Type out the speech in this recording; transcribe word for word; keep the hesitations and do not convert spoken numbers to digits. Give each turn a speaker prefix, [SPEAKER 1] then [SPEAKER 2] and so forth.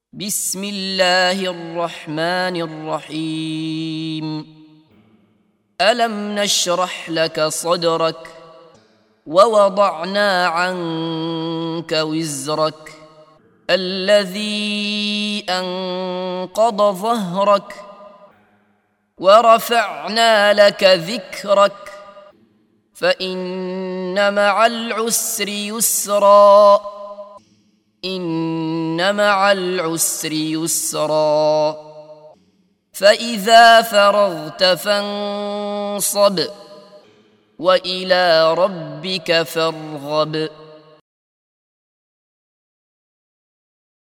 [SPEAKER 1] بسم الله الرحمن الرحيم. ألم نشرح لك صدرك ووضعنا عنك وزرك الذي أنقض ظهرك ورفعنا لك ذكرك فإن مع العسر يسرا إن مع العسر يسرا فإذا فرغت فانصب وإلى ربك فارغب.